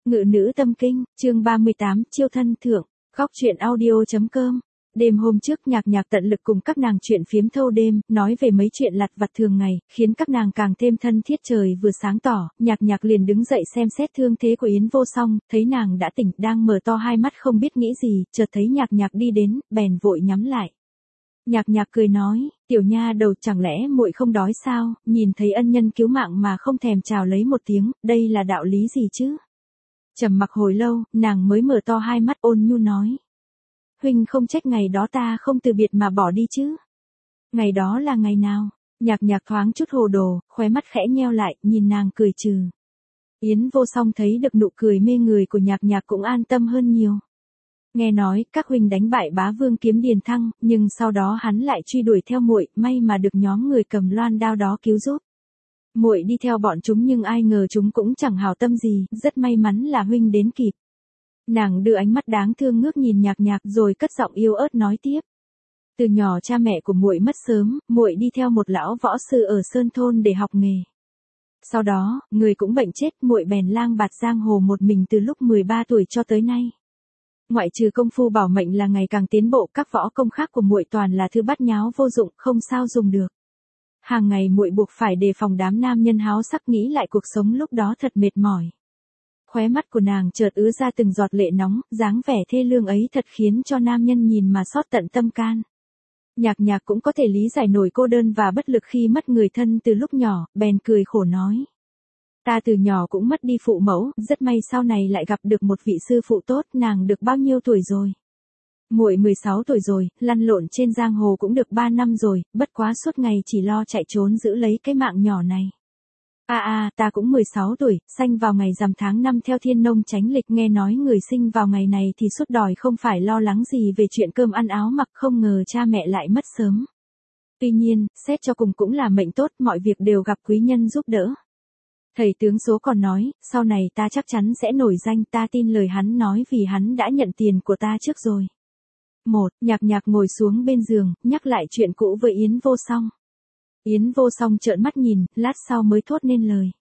Ngự nữ tâm kinh, chương 38, chiêu thân thượng, góc truyện audio.com. Đêm hôm trước Nhạc Nhạc tận lực cùng các nàng chuyện phiếm thâu đêm, nói về mấy chuyện lặt vặt thường ngày, khiến các nàng càng thêm thân thiết. Trời vừa sáng tỏ, Nhạc Nhạc liền đứng dậy xem xét thương thế của Yến Vô Song, thấy nàng đã tỉnh, đang mở to hai mắt không biết nghĩ gì, chợt thấy Nhạc Nhạc đi đến, bèn vội nhắm lại. Nhạc Nhạc cười nói, tiểu nha đầu, chẳng lẽ muội không đói sao, nhìn thấy ân nhân cứu mạng mà không thèm chào lấy một tiếng, đây là đạo lý gì chứ? Trầm mặc hồi lâu, nàng mới mở to hai mắt ôn nhu nói. Huynh không trách ngày đó ta không từ biệt mà bỏ đi chứ? Ngày đó là ngày nào? Nhạc Nhạc thoáng chút hồ đồ, khóe mắt khẽ nheo lại, nhìn nàng cười trừ. Yến Vô Song thấy được nụ cười mê người của Nhạc Nhạc cũng an tâm hơn nhiều. Nghe nói, các huynh đánh bại bá vương Kiếm Điền Thăng, nhưng sau đó hắn lại truy đuổi theo muội, may mà được nhóm người cầm loan đao đó cứu giúp. Muội đi theo bọn chúng nhưng ai ngờ chúng cũng chẳng hảo tâm gì, rất may mắn là huynh đến kịp. Nàng đưa ánh mắt đáng thương ngước nhìn Nhạc Nhạc rồi cất giọng yếu ớt nói tiếp. Từ nhỏ cha mẹ của muội mất sớm, muội đi theo một lão võ sư ở Sơn Thôn để học nghề. Sau đó, người cũng bệnh chết, muội bèn lang bạt giang hồ một mình từ lúc 13 tuổi cho tới nay. Ngoại trừ công phu bảo mệnh là ngày càng tiến bộ, các võ công khác của muội toàn là thứ bát nháo vô dụng, không sao dùng được. Hàng ngày muội buộc phải đề phòng đám nam nhân háo sắc, nghĩ lại cuộc sống lúc đó thật mệt mỏi. Khóe mắt của nàng chợt ứa ra từng giọt lệ nóng, dáng vẻ thê lương ấy thật khiến cho nam nhân nhìn mà xót tận tâm can. Nhạc Nhạc cũng có thể lý giải nổi cô đơn và bất lực khi mất người thân từ lúc nhỏ, bèn cười khổ nói. Ta từ nhỏ cũng mất đi phụ mẫu, rất may sau này lại gặp được một vị sư phụ tốt. Nàng được bao nhiêu tuổi rồi? Muội 16 tuổi rồi, lăn lộn trên giang hồ cũng được 3 năm rồi, bất quá suốt ngày chỉ lo chạy trốn giữ lấy cái mạng nhỏ này. Ta cũng 16 tuổi, sanh vào ngày rằm tháng 5 theo thiên nông chánh lịch, nghe nói người sinh vào ngày này thì suốt đời không phải lo lắng gì về chuyện cơm ăn áo mặc, không ngờ cha mẹ lại mất sớm. Tuy nhiên, xét cho cùng cũng là mệnh tốt, mọi việc đều gặp quý nhân giúp đỡ. Thầy tướng số còn nói, sau này ta chắc chắn sẽ nổi danh, ta tin lời hắn nói vì hắn đã nhận tiền của ta trước rồi. Nhạc Nhạc ngồi xuống bên giường, nhắc lại chuyện cũ với Yến Vô Song. Yến Vô Song trợn mắt nhìn, lát sau mới thốt nên lời.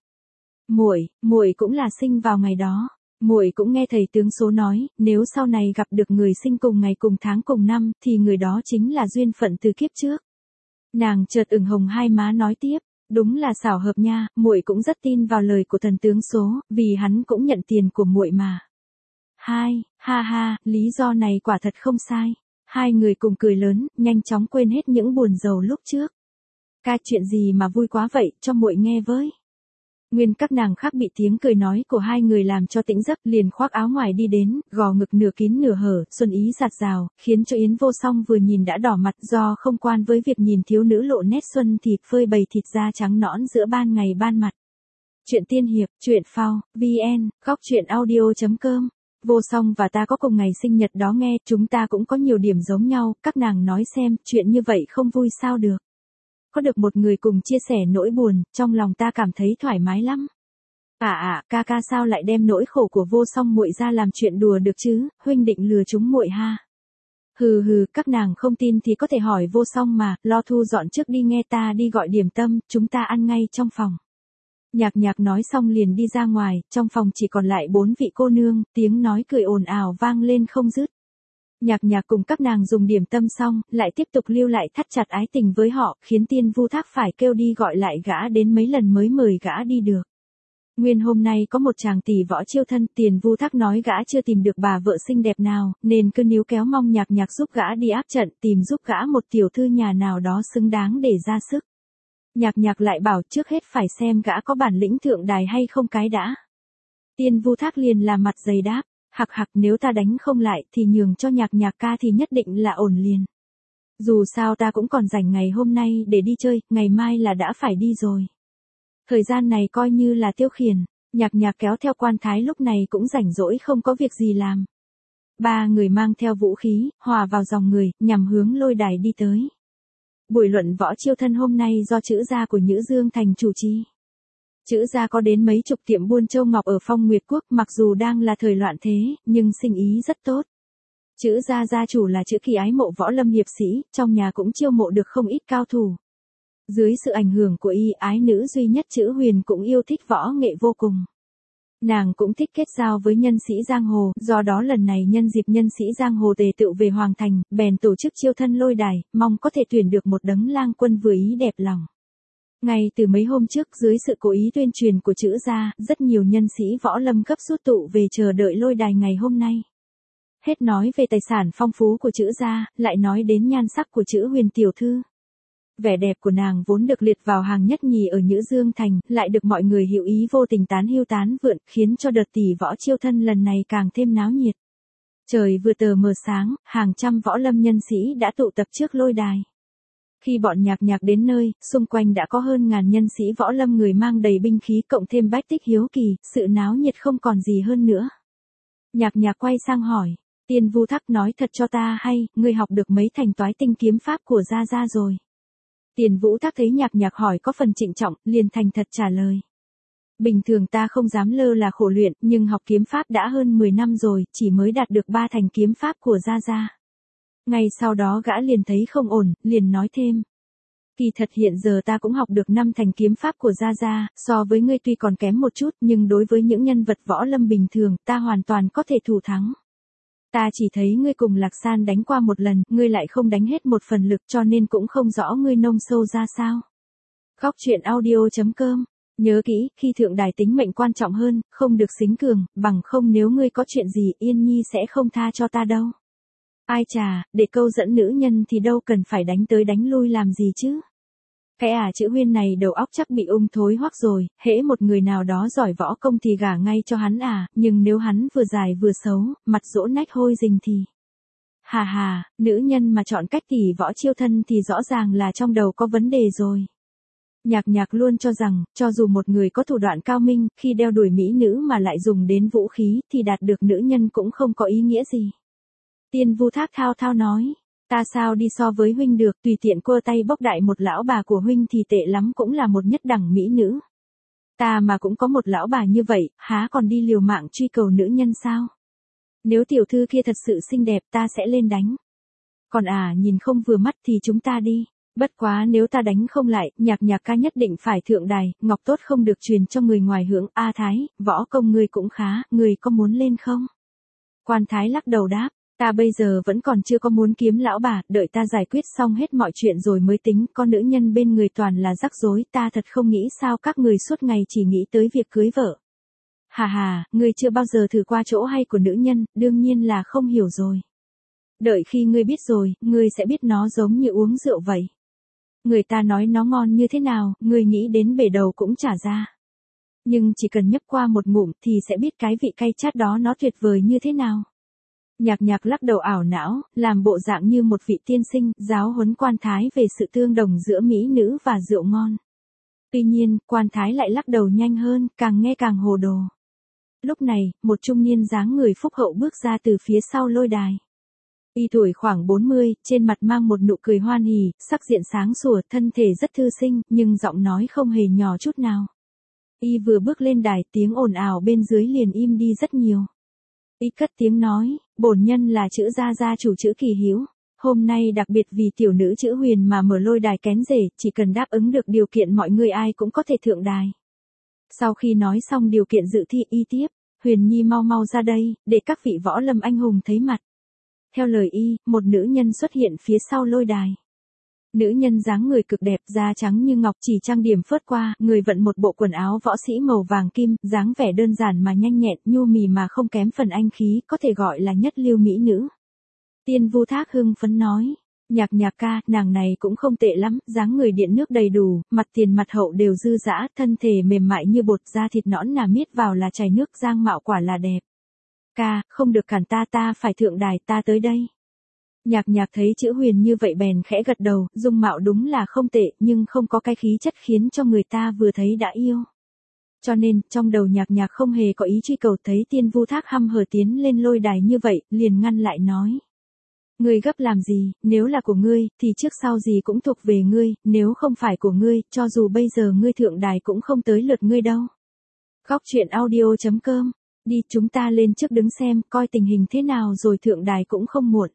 Muội cũng là sinh vào ngày đó. Muội cũng nghe thầy tướng số nói, nếu sau này gặp được người sinh cùng ngày cùng tháng cùng năm, thì người đó chính là duyên phận từ kiếp trước. Nàng chợt ửng hồng hai má nói tiếp. Đúng là xảo hợp nha, muội cũng rất tin vào lời của thần tướng số, vì hắn cũng nhận tiền của muội mà. Lý do này quả thật không sai. Hai người cùng cười lớn, nhanh chóng quên hết những buồn rầu lúc trước. Ca chuyện gì mà vui quá vậy, cho muội nghe với. Nguyên các nàng khác bị tiếng cười nói của hai người làm cho tỉnh giấc, liền khoác áo ngoài đi đến, gò ngực nửa kín nửa hở, xuân ý dạt dào, khiến cho Yến Vô Song vừa nhìn đã đỏ mặt, do không quan với việc nhìn thiếu nữ lộ nét xuân thịt phơi bày thịt da trắng nõn giữa ban ngày ban mặt. Chuyện tiên hiệp, chuyện phao, vn, góc truyện audio.com. Vô Song và ta có cùng ngày sinh nhật đó nghe, chúng ta cũng có nhiều điểm giống nhau, các nàng nói xem, chuyện như vậy không vui sao được. Có được một người cùng chia sẻ nỗi buồn, trong lòng ta cảm thấy thoải mái lắm. Ca sao lại đem nỗi khổ của Vô Song muội ra làm chuyện đùa được chứ, huynh định lừa chúng muội ha. Các nàng không tin thì có thể hỏi Vô Song mà, lo thu dọn trước đi, nghe ta đi gọi điểm tâm, chúng ta ăn ngay trong phòng. Nhạc Nhạc nói xong liền đi ra ngoài, trong phòng chỉ còn lại 4 vị cô nương, tiếng nói cười ồn ào vang lên không dứt. Nhạc Nhạc cùng các nàng dùng điểm tâm xong, lại tiếp tục lưu lại thắt chặt ái tình với họ, khiến Tiên Vu Thác phải kêu đi gọi lại gã đến mấy lần mới mời gã đi được. Nguyên hôm nay có một chàng tỷ võ chiêu thân, Tiền Vu Thác nói gã chưa tìm được bà vợ xinh đẹp nào, nên cứ níu kéo mong Nhạc Nhạc giúp gã đi áp trận, tìm giúp gã một tiểu thư nhà nào đó xứng đáng để ra sức. Nhạc Nhạc lại bảo trước hết phải xem gã có bản lĩnh thượng đài hay không cái đã. Tiên Vu Thác liền làm mặt dày đáp. Nếu ta đánh không lại thì nhường cho Nhạc Nhạc ca thì nhất định là ổn liền. Dù sao ta cũng còn rảnh ngày hôm nay để đi chơi, ngày mai là đã phải đi rồi. Thời gian này coi như là tiêu khiển, Nhạc Nhạc kéo theo Quan Thái lúc này cũng rảnh rỗi không có việc gì làm. 3 người mang theo vũ khí, hòa vào dòng người, nhằm hướng lôi đài đi tới. Buổi luận võ chiêu thân hôm nay do Chữ gia của Nhữ Dương Thành chủ trì. Chữ gia có đến mấy chục tiệm buôn châu ngọc ở Phong Nguyệt Quốc, mặc dù đang là thời loạn thế, nhưng sinh ý rất tốt. Chữ gia gia chủ là Chữ Kỳ ái mộ võ lâm hiệp sĩ, trong nhà cũng chiêu mộ được không ít cao thủ. Dưới sự ảnh hưởng của y, ái nữ duy nhất Chữ Huyền cũng yêu thích võ nghệ vô cùng. Nàng cũng thích kết giao với nhân sĩ giang hồ, do đó lần này nhân dịp nhân sĩ giang hồ tề tựu về Hoàng Thành, bèn tổ chức chiêu thân lôi đài, mong có thể tuyển được một đấng lang quân vừa ý đẹp lòng. Ngay từ mấy hôm trước dưới sự cố ý tuyên truyền của Trữ gia, rất nhiều nhân sĩ võ lâm gấp rút tụ về chờ đợi lôi đài ngày hôm nay. Hết nói về tài sản phong phú của Trữ gia, lại nói đến nhan sắc của Trữ Huyền tiểu thư. Vẻ đẹp của nàng vốn được liệt vào hàng nhất nhì ở Nhữ Dương Thành, lại được mọi người hữu ý vô tình tán hưu tán vượn, khiến cho đợt tỷ võ chiêu thân lần này càng thêm náo nhiệt. Trời vừa tờ mờ sáng, hàng trăm võ lâm nhân sĩ đã tụ tập trước lôi đài. Khi bọn nhạc đến nơi, xung quanh đã có hơn ngàn nhân sĩ võ lâm người mang đầy binh khí cộng thêm bách tích hiếu kỳ, sự náo nhiệt không còn gì hơn nữa. Nhạc quay sang hỏi, Tiên Vu Thắc nói thật cho ta hay, ngươi học được mấy thành toái tinh kiếm pháp của Gia Gia rồi. Tiền Vũ Thác thấy nhạc hỏi có phần trịnh trọng, liền thành thật trả lời. Bình thường ta không dám lơ là khổ luyện, nhưng học kiếm pháp đã hơn 10 năm rồi, chỉ mới đạt được 3 thành kiếm pháp của Gia Gia. Ngay sau đó gã liền thấy không ổn, liền nói thêm. Kỳ thật hiện giờ ta cũng học được 5 thành kiếm pháp của Gia Gia, so với ngươi tuy còn kém một chút, nhưng đối với những nhân vật võ lâm bình thường, ta hoàn toàn có thể thủ thắng. Ta chỉ thấy ngươi cùng Lạc San đánh qua một lần, ngươi lại không đánh hết một phần lực cho nên cũng không rõ ngươi nông sâu ra sao. Góc truyện audio.com. Nhớ kỹ, khi thượng đài tính mệnh quan trọng hơn, không được xính cường, bằng không nếu ngươi có chuyện gì Yên Nhi sẽ không tha cho ta đâu. Ai chà, để câu dẫn nữ nhân thì đâu cần phải đánh tới đánh lui làm gì chứ. Cái Chữ Huyên này đầu óc chắc bị ung thối hoắc rồi, hễ một người nào đó giỏi võ công thì gả ngay cho hắn nhưng nếu hắn vừa dài vừa xấu, mặt dỗ nách hôi rình thì. Hà, nữ nhân mà chọn cách tỷ võ chiêu thân thì rõ ràng là trong đầu có vấn đề rồi. Nhạc luôn cho rằng, cho dù một người có thủ đoạn cao minh, khi đeo đuổi mỹ nữ mà lại dùng đến vũ khí, thì đạt được nữ nhân cũng không có ý nghĩa gì. Tiên Vu Thác thao nói. Ta sao đi so với huynh được, tùy tiện quơ tay bốc đại một lão bà của huynh thì tệ lắm cũng là một nhất đẳng mỹ nữ. Ta mà cũng có một lão bà như vậy, há còn đi liều mạng truy cầu nữ nhân sao? Nếu tiểu thư kia thật sự xinh đẹp ta sẽ lên đánh. Còn nhìn không vừa mắt thì chúng ta đi. Bất quá nếu ta đánh không lại, nhạc ca nhất định phải thượng đài, ngọc tốt không được truyền cho người ngoài hưởng. Thái, võ công ngươi cũng khá, ngươi có muốn lên không? Quan Thái lắc đầu đáp. Ta bây giờ vẫn còn chưa có muốn kiếm lão bà, đợi ta giải quyết xong hết mọi chuyện rồi mới tính, con nữ nhân bên người toàn là rắc rối, ta thật không nghĩ sao các người suốt ngày chỉ nghĩ tới việc cưới vợ. Hà, ngươi chưa bao giờ thử qua chỗ hay của nữ nhân, đương nhiên là không hiểu rồi. Đợi khi ngươi biết rồi, ngươi sẽ biết nó giống như uống rượu vậy. Người ta nói nó ngon như thế nào, ngươi nghĩ đến bể đầu cũng chả ra. Nhưng chỉ cần nhấp qua một ngụm thì sẽ biết cái vị cay chát đó nó tuyệt vời như thế nào. Nhạc lắc đầu ảo não, làm bộ dạng như một vị tiên sinh, giáo huấn Quan Thái về sự tương đồng giữa mỹ nữ và rượu ngon. Tuy nhiên, Quan Thái lại lắc đầu nhanh hơn, càng nghe càng hồ đồ. Lúc này, một trung niên dáng người phúc hậu bước ra từ phía sau lôi đài. Y tuổi khoảng 40, trên mặt mang một nụ cười hoan hỉ, sắc diện sáng sủa, thân thể rất thư sinh, nhưng giọng nói không hề nhỏ chút nào. Y vừa bước lên đài, tiếng ồn ào bên dưới liền im đi rất nhiều. Y cất tiếng nói, bổn nhân là Trữ gia chủ Trữ Kỳ Hiếu. Hôm nay đặc biệt vì tiểu nữ Trữ Huyền mà mở lôi đài kén rể, chỉ cần đáp ứng được điều kiện mọi người ai cũng có thể thượng đài. Sau khi nói xong điều kiện dự thi Y tiếp, Huyền Nhi mau ra đây, để các vị võ lâm anh hùng thấy mặt. Theo lời Y, một nữ nhân xuất hiện phía sau lôi đài. Nữ nhân dáng người cực đẹp, da trắng như ngọc, chỉ trang điểm phớt qua, người vận một bộ quần áo võ sĩ màu vàng kim, dáng vẻ đơn giản mà nhanh nhẹn, nhu mì mà không kém phần anh khí, có thể gọi là nhất lưu mỹ nữ. Tiên Vu Thác hưng phấn nói, nhạc ca, nàng này cũng không tệ lắm, dáng người điện nước đầy đủ, mặt tiền mặt hậu đều dư dã, thân thể mềm mại như bột, da thịt nõn nà miết vào là chảy nước, giang mạo quả là đẹp. Ca, không được cản ta phải thượng đài, ta tới đây. Nhạc thấy Trữ Huyền như vậy bèn khẽ gật đầu, dung mạo đúng là không tệ, nhưng không có cái khí chất khiến cho người ta vừa thấy đã yêu. Cho nên, trong đầu nhạc không hề có ý truy cầu, thấy Tiên Vu Thác hăm hở tiến lên lôi đài như vậy, liền ngăn lại nói. Ngươi gấp làm gì, nếu là của ngươi, thì trước sau gì cũng thuộc về ngươi, nếu không phải của ngươi, cho dù bây giờ ngươi thượng đài cũng không tới lượt ngươi đâu. Góc truyện audio.com, đi chúng ta lên trước đứng xem, coi tình hình thế nào rồi thượng đài cũng không muộn.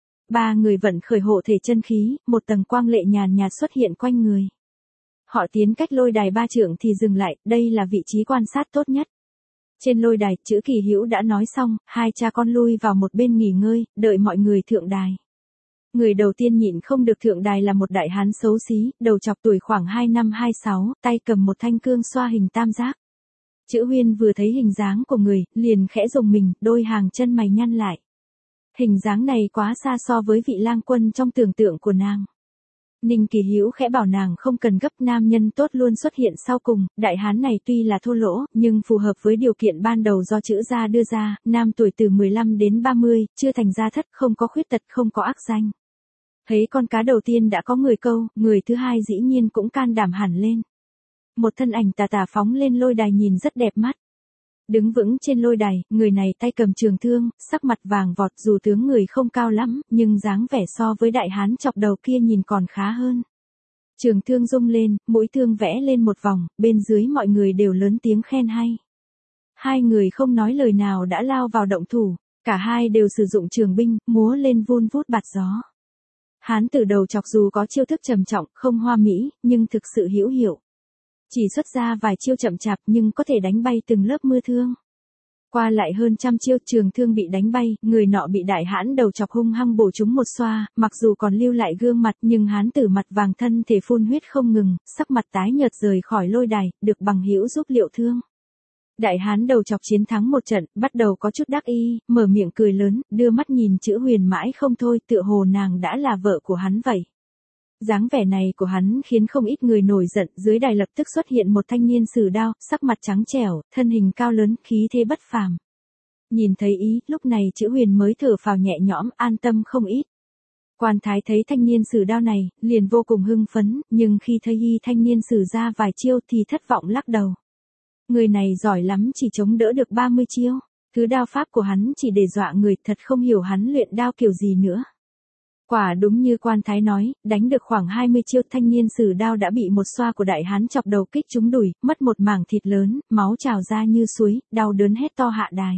Ba người vận khởi hộ thể chân khí, một tầng quang lệ nhàn nhạt xuất hiện quanh người. Họ tiến cách lôi đài 3 trượng thì dừng lại, đây là vị trí quan sát tốt nhất. Trên lôi đài, chữ Kỳ Hữu đã nói xong, hai cha con lui vào một bên nghỉ ngơi, đợi mọi người thượng đài. Người đầu tiên nhịn không được thượng đài là một đại hán xấu xí, đầu chọc tuổi khoảng 25-26, tay cầm một thanh cương xoa hình tam giác. Chữ Huyên vừa thấy hình dáng của người, liền khẽ rùng mình, đôi hàng chân mày nhăn lại. Hình dáng này quá xa so với vị lang quân trong tưởng tượng của nàng. Ninh Kỳ Hữu khẽ bảo nàng không cần gấp, nam nhân tốt luôn xuất hiện sau cùng, đại hán này tuy là thô lỗ, nhưng phù hợp với điều kiện ban đầu do chữ gia đưa ra, nam tuổi từ 15 đến 30, chưa thành gia thất, không có khuyết tật, không có ác danh. Thấy con cá đầu tiên đã có người câu, người thứ hai dĩ nhiên cũng can đảm hẳn lên. Một thân ảnh tà tà phóng lên lôi đài nhìn rất đẹp mắt. Đứng vững trên lôi đài, người này tay cầm trường thương, sắc mặt vàng vọt, dù tướng người không cao lắm, nhưng dáng vẻ so với đại hán chọc đầu kia nhìn còn khá hơn. Trường thương rung lên, mũi thương vẽ lên một vòng, bên dưới mọi người đều lớn tiếng khen hay. Hai người không nói lời nào đã lao vào động thủ, cả hai đều sử dụng trường binh, múa lên vun vút bạt gió. Hán tử đầu chọc dù có chiêu thức trầm trọng, không hoa mỹ, nhưng thực sự hữu hiệu. Chỉ xuất ra vài chiêu chậm chạp nhưng có thể đánh bay từng lớp mưa thương. Qua lại hơn trăm chiêu, trường thương bị đánh bay, người nọ bị đại hãn đầu chọc hung hăng bổ trúng một xoa, mặc dù còn lưu lại gương mặt nhưng hán tử mặt vàng thân thể phun huyết không ngừng, sắc mặt tái nhợt rời khỏi lôi đài, được bằng hữu giúp liệu thương. Đại hán đầu chọc chiến thắng một trận, bắt đầu có chút đắc ý, mở miệng cười lớn, đưa mắt nhìn chữ Huyền mãi không thôi, tựa hồ nàng đã là vợ của hắn vậy. Dáng vẻ này của hắn khiến không ít người nổi giận, dưới đài lập tức xuất hiện một thanh niên sử đao, sắc mặt trắng trẻo, thân hình cao lớn, khí thế bất phàm. Nhìn thấy ý, lúc này chữ Huyền mới thở phào nhẹ nhõm, an tâm không ít. Quan thái thấy thanh niên sử đao này, liền vô cùng hưng phấn, nhưng khi thấy thanh niên sử ra vài chiêu thì thất vọng lắc đầu. Người này giỏi lắm, chỉ chống đỡ được 30 chiêu. Thứ đao pháp của hắn chỉ để dọa người, thật không hiểu hắn luyện đao kiểu gì nữa. Quả đúng như quan thái nói, đánh được khoảng 20 chiêu, thanh niên sử đao đã bị một xoa của đại hán chọc đầu kích trúng đùi, mất một mảng thịt lớn, máu trào ra như suối, đau đớn hét to hạ đài.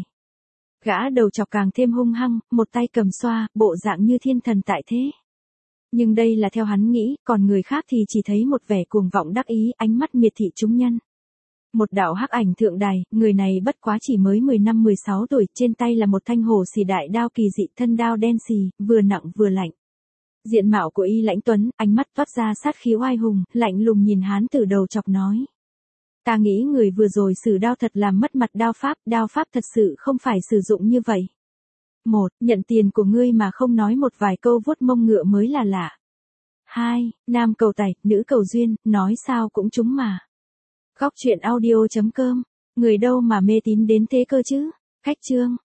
Gã đầu chọc càng thêm hung hăng, một tay cầm xoa, bộ dạng như thiên thần tại thế. Nhưng đây là theo hắn nghĩ, còn người khác thì chỉ thấy một vẻ cuồng vọng đắc ý, ánh mắt miệt thị chúng nhân. Một đạo hắc ảnh thượng đài, người này bất quá chỉ mới 15-16 tuổi, trên tay là một thanh hổ xì đại đao kỳ dị, thân đao đen xì, vừa nặng vừa lạnh. Diện mạo của y lãnh tuấn, ánh mắt toát ra sát khí oai hùng, lạnh lùng nhìn hán tử đầu chọc nói. Ta nghĩ người vừa rồi sử đao thật làm mất mặt đao pháp thật sự không phải sử dụng như vậy. 1. Nhận tiền của ngươi mà không nói một vài câu vuốt mông ngựa mới là lạ. 2. Nam cầu tài, nữ cầu duyên, nói sao cũng trúng mà. Góc truyện audio.com, người đâu mà mê tín đến thế cơ chứ? Khách chương.